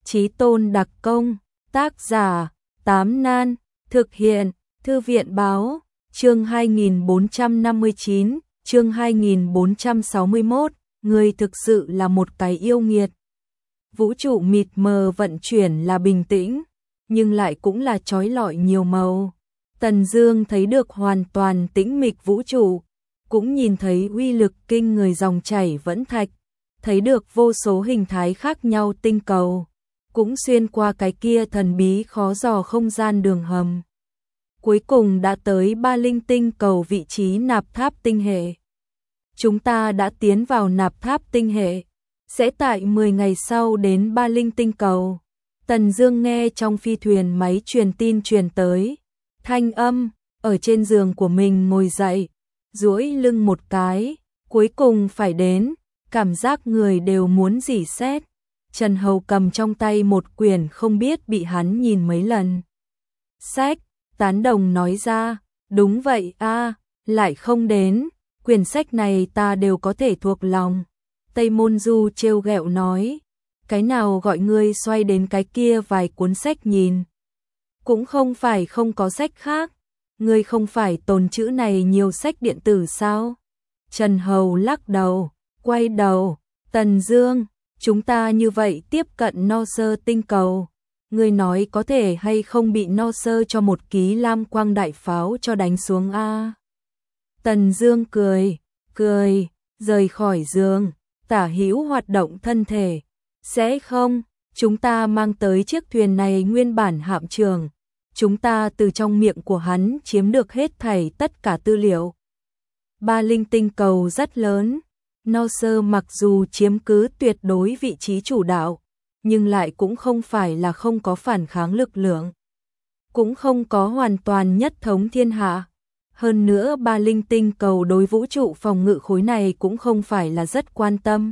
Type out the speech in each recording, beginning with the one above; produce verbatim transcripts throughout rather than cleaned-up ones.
Chí Tôn đặc công, tác giả, Tám Nan, thực hiện, Thư viện báo, chương hai nghìn bốn trăm năm mươi chín, chương hai nghìn bốn trăm sáu mươi mốt, người thực sự là một cái yêu nghiệt. Vũ trụ mịt mờ vận chuyển là bình tĩnh, nhưng lại cũng là chói lọi nhiều màu. Tần Dương thấy được hoàn toàn tĩnh mịch vũ trụ, cũng nhìn thấy uy lực kinh người dòng chảy vẫn thạch, thấy được vô số hình thái khác nhau tinh cầu, cũng xuyên qua cái kia thần bí khó dò không gian đường hầm. Cuối cùng đã tới Ba Linh tinh cầu vị trí nạp tháp tinh hệ. Chúng ta đã tiến vào nạp tháp tinh hệ, sẽ tại mười ngày sau đến Ba Linh tinh cầu. Tần Dương nghe trong phi thuyền máy truyền tin truyền tới thanh âm, ở trên giường của mình ngồi dậy, duỗi lưng một cái, cuối cùng phải đến, cảm giác người đều muốn rỉ sét. Trần Hầu cầm trong tay một quyển không biết bị hắn nhìn mấy lần sách, tán đồng nói ra, đúng vậy a, lại không đến, quyển sách này ta đều có thể thuộc lòng. Tây Môn Du trêu ghẹo nói, cái nào gọi ngươi xoay đến cái kia vài cuốn sách nhìn. Cũng không phải không có sách khác, ngươi không phải tồn trữ này nhiều sách điện tử sao? Trần Hầu lắc đầu, quay đầu, Tần Dương, chúng ta như vậy tiếp cận No Sơ tinh cầu, ngươi nói có thể hay không bị No Sơ cho một ký lam quang đại pháo cho đánh xuống a? Tần Dương cười, cười, rời khỏi giường, tả hữu hoạt động thân thể, sẽ không, chúng ta mang tới chiếc thuyền này nguyên bản hạm trường, chúng ta từ trong miệng của hắn chiếm được hết thảy tất cả tư liệu. Ba Linh tinh cầu rất lớn, No Sơ mặc dù chiếm cứ tuyệt đối vị trí chủ đạo, nhưng lại cũng không phải là không có phản kháng lực lượng, cũng không có hoàn toàn nhất thống thiên hạ. Hơn nữa Ba Linh tinh cầu đối vũ trụ phòng ngự khối này cũng không phải là rất quan tâm.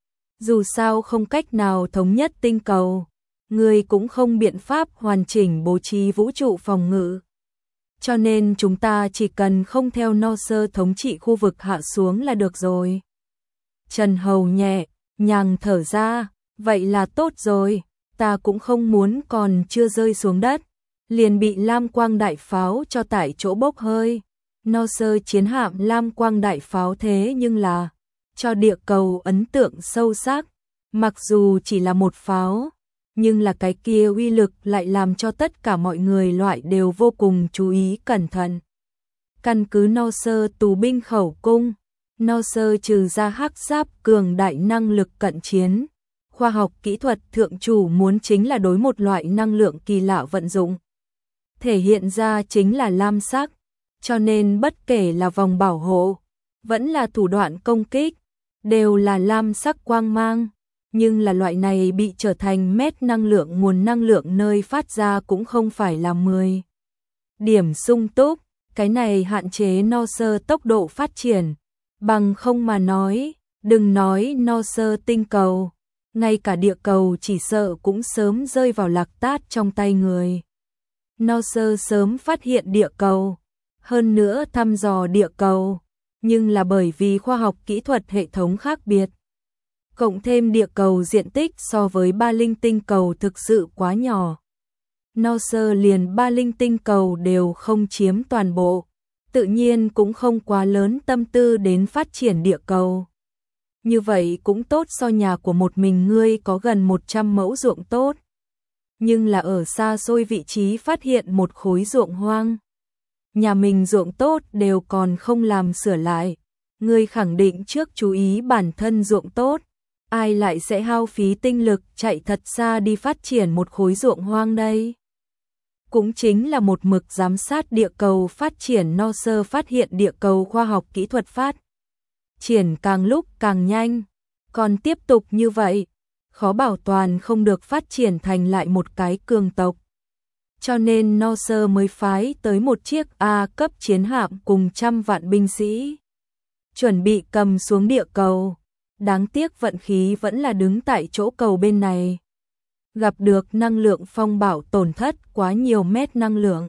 Dù sao không cách nào thống nhất tinh cầu, người cũng không biện pháp hoàn chỉnh bố trí vũ trụ phòng ngự. Cho nên chúng ta chỉ cần không theo No Sơ thống trị khu vực hạ xuống là được rồi. Trần Hầu nhẹ, nhàng thở ra, vậy là tốt rồi, ta cũng không muốn còn chưa rơi xuống đất, liền bị lam quang đại pháo cho tại chỗ bốc hơi. No Sơ chiến hạm lam quang đại pháo thế nhưng là cho địa cầu ấn tượng sâu sắc, mặc dù chỉ là một pháo, nhưng là cái kia uy lực lại làm cho tất cả mọi người loại đều vô cùng chú ý cẩn thận. Căn cứ No Sơ tù binh khẩu cung, No Sơ trừ ra hắc giáp cường đại năng lực cận chiến, khoa học kỹ thuật thượng chủ muốn chính là đối một loại năng lượng kỳ lạ vận dụng. Thể hiện ra chính là lam sắc, cho nên bất kể là vòng bảo hộ, vẫn là thủ đoạn công kích, đều là lam sắc quang mang, nhưng là loại này bị trở thành mét năng lượng nguồn năng lượng nơi phát ra cũng không phải là mười điểm sung túc, cái này hạn chế No Sơ tốc độ phát triển, bằng không mà nói, đừng nói No Sơ tinh cầu, ngay cả địa cầu chỉ sợ cũng sớm rơi vào lạc tát trong tay người. No Sơ sớm phát hiện địa cầu, hơn nữa thăm dò địa cầu, nhưng là bởi vì khoa học kỹ thuật hệ thống khác biệt. Cộng thêm địa cầu diện tích so với Ba Linh tinh cầu thực sự quá nhỏ. No Sơ liền Ba Linh tinh cầu đều không chiếm toàn bộ, tự nhiên cũng không quá lớn tâm tư đến phát triển địa cầu. Như vậy cũng tốt so nhà của một mình ngươi có gần một trăm mẫu ruộng tốt. Nhưng là ở xa xôi vị trí phát hiện một khối ruộng hoang. Nhà mình ruộng tốt đều còn không làm sửa lại. Ngươi khẳng định trước chú ý bản thân ruộng tốt. Ai lại sẽ hao phí tinh lực chạy thật xa đi phát triển một khối ruộng hoang đây? Cũng chính là một mực giám sát địa cầu phát triển. No Sơ phát hiện địa cầu khoa học kỹ thuật phát triển càng lúc càng nhanh. Còn tiếp tục như vậy, khó bảo toàn không được phát triển thành lại một cái cường tộc. Cho nên No Sơ mới phái tới một chiếc A cấp chiến hạm cùng trăm vạn binh sĩ, chuẩn bị cầm xuống địa cầu. Đáng tiếc vận khí vẫn là đứng tại chỗ cầu bên này. Gặp được năng lượng phong bạo tổn thất quá nhiều mét năng lượng.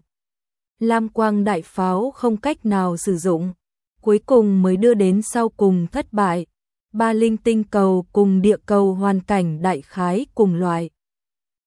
Lam quang đại pháo không cách nào sử dụng. Cuối cùng mới đưa đến sau cùng thất bại. Ba Linh tinh cầu cùng địa cầu hoàn cảnh đại khái cùng loại.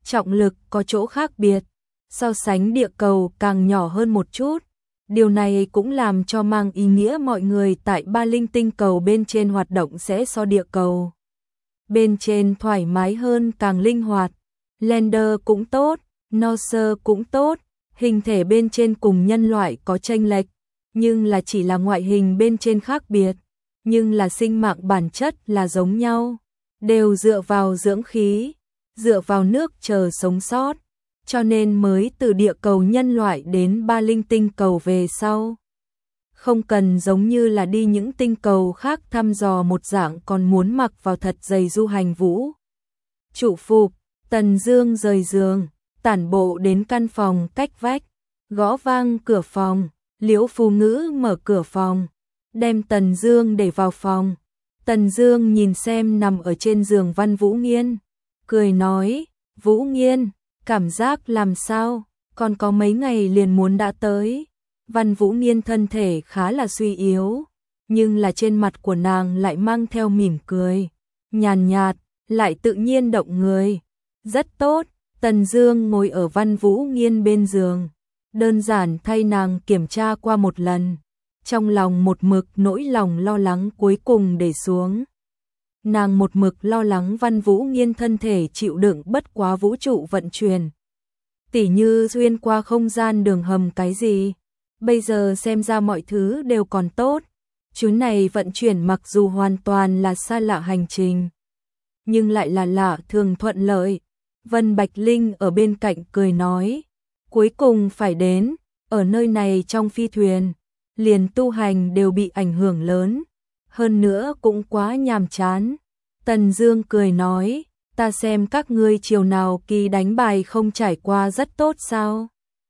trọng lực có chỗ khác biệt, so sánh địa cầu càng nhỏ hơn một chút. Điều này cũng làm cho mang ý nghĩa mọi người tại ba linh tinh cầu bên trên hoạt động sẽ so địa cầu bên trên thoải mái hơn, càng linh hoạt. Lander cũng tốt, Norse cũng tốt, hình thể bên trên cùng nhân loại có chênh lệch, nhưng là chỉ là ngoại hình bên trên khác biệt, nhưng là sinh mạng bản chất là giống nhau, đều dựa vào dưỡng khí, dựa vào nước chờ sống sót, cho nên mới từ địa cầu nhân loại đến ba linh tinh cầu về sau. Không cần giống như là đi những tinh cầu khác thăm dò một dạng còn muốn mặc vào thật dày du hành vũ trụ phục. Tần Dương rời giường, tản bộ đến căn phòng cách vách, gõ vang cửa phòng. Liễu Phù Ngữ mở cửa phòng, đem Tần Dương để vào phòng. Tần Dương nhìn xem nằm ở trên giường Văn Vũ Nghiên, cười nói, Vũ Nghiên, cảm giác làm sao, còn có mấy ngày liền muốn đã tới. Văn Vũ Nghiên thân thể khá là suy yếu, nhưng là trên mặt của nàng lại mang theo mỉm cười, nhàn nhạt, lại tự nhiên động người. Rất tốt, Tần Dương ngồi ở Văn Vũ Nghiên bên giường, đơn giản thay nàng kiểm tra qua một lần, trong lòng một mực nỗi lòng lo lắng cuối cùng để xuống. Nàng một mực lo lắng Văn Vũ Nghiên thân thể chịu đựng bất quá vũ trụ vận chuyển, tỉ như xuyên qua không gian đường hầm cái gì. Bây giờ xem ra mọi thứ đều còn tốt. Chuyến này vận chuyển mặc dù hoàn toàn là xa lạ hành trình, nhưng lại là lạ thường thuận lợi. Vân Bạch Linh ở bên cạnh cười nói, cuối cùng phải đến, ở nơi này trong phi thuyền, liền tu hành đều bị ảnh hưởng lớn, hơn nữa cũng quá nhàm chán. Tần Dương cười nói, ta xem các ngươi chiều nào kỳ đánh bài không trải qua rất tốt sao?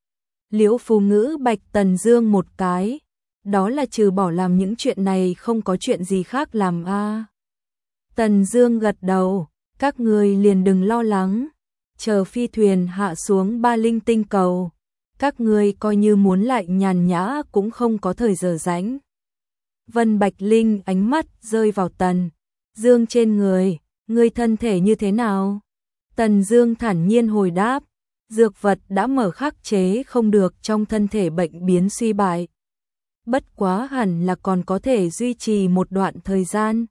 Liễu Phù Ngữ bạch Tần Dương một cái, đó là trừ bỏ làm những chuyện này không có chuyện gì khác làm a. À. Tần Dương gật đầu, các ngươi liền đừng lo lắng, chờ phi thuyền hạ xuống ba linh tinh cầu, các ngươi coi như muốn lại nhàn nhã cũng không có thời giờ rảnh. Vân Bạch Linh ánh mắt rơi vào Tần Dương trên người, ngươi thân thể như thế nào? Tần Dương thản nhiên hồi đáp, dược vật đã mở khắc chế không được trong thân thể bệnh biến suy bại. Bất quá hẳn là còn có thể duy trì một đoạn thời gian.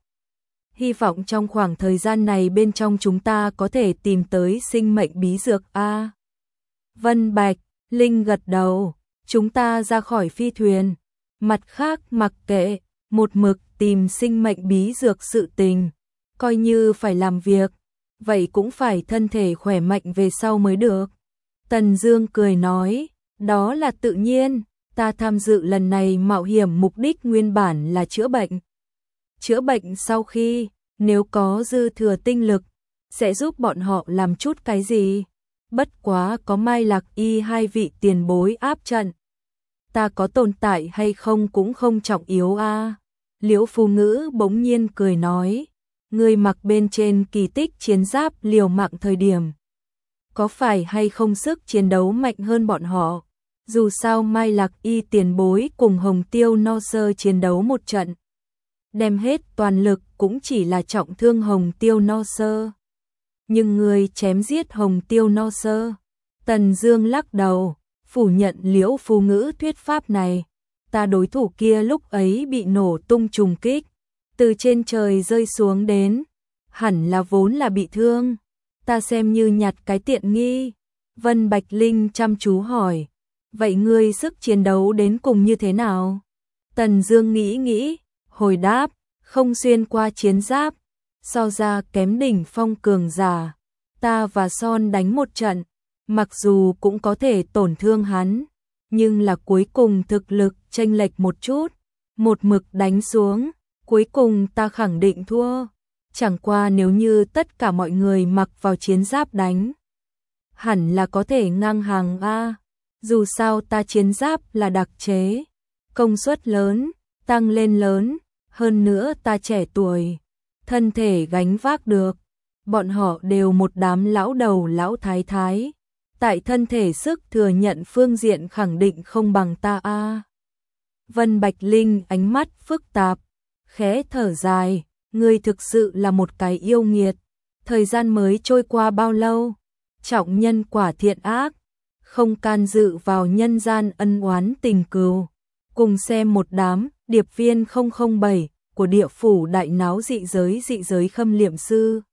Hy vọng trong khoảng thời gian này bên trong chúng ta có thể tìm tới sinh mệnh bí dược a. Vân Bạch Linh gật đầu, chúng ta ra khỏi phi thuyền, mặt khác mặc kệ, một mực tìm sinh mệnh bí dược sự tình, coi như phải làm việc, vậy cũng phải thân thể khỏe mạnh về sau mới được. Tần Dương cười nói, đó là tự nhiên, ta tham dự lần này mạo hiểm mục đích nguyên bản là chữa bệnh. Chữa bệnh sau khi, nếu có dư thừa tinh lực, sẽ giúp bọn họ làm chút cái gì. Bất quá có Mai Lạc Y hai vị tiền bối áp trận, ta có tồn tại hay không cũng không trọng yếu a. À. Liễu Phù Ngữ bỗng nhiên cười nói, ngươi mặc bên trên kỳ tích chiến giáp liều mạng thời điểm, có phải hay không sức chiến đấu mạnh hơn bọn họ? Dù sao Mai Lạc Y tiền bối cùng Hồng Tiêu No Sơ chiến đấu một trận, đem hết toàn lực cũng chỉ là trọng thương Hồng Tiêu No Sơ. Nhưng người chém giết Hồng Tiêu No Sơ. Tần Dương lắc đầu, phủ nhận Liễu Phù Ngữ thuyết pháp này. Ta đối thủ kia lúc ấy bị nổ tung trùng kích, từ trên trời rơi xuống đến, hẳn là vốn là bị thương. Ta xem như nhặt cái tiện nghi. Vân Bạch Linh chăm chú hỏi, vậy ngươi sức chiến đấu đến cùng như thế nào? Tần Dương nghĩ nghĩ, hồi đáp, không xuyên qua chiến giáp, so ra kém đỉnh phong cường giả. Ta và Son đánh một trận, mặc dù cũng có thể tổn thương hắn, nhưng là cuối cùng thực lực chênh lệch một chút, một mực đánh xuống, cuối cùng ta khẳng định thua. Chẳng qua nếu như tất cả mọi người mặc vào chiến giáp đánh, hẳn là có thể ngang hàng a. Dù sao ta chiến giáp là đặc chế, công suất lớn, tăng lên lớn, hơn nữa ta trẻ tuổi, thân thể gánh vác được. Bọn họ đều một đám lão đầu lão thái thái, tại thân thể sức thừa nhận phương diện khẳng định không bằng ta a. Vân Bạch Linh ánh mắt phức tạp, khẽ thở dài, ngươi thực sự là một cái yêu nghiệt. Thời gian mới trôi qua bao lâu, trọng nhân quả thiện ác, không can dự vào nhân gian ân oán tình cừu. Cùng xem một đám điệp viên không không bảy của địa phủ đại náo dị giới dị giới Khâm Liệm Sư.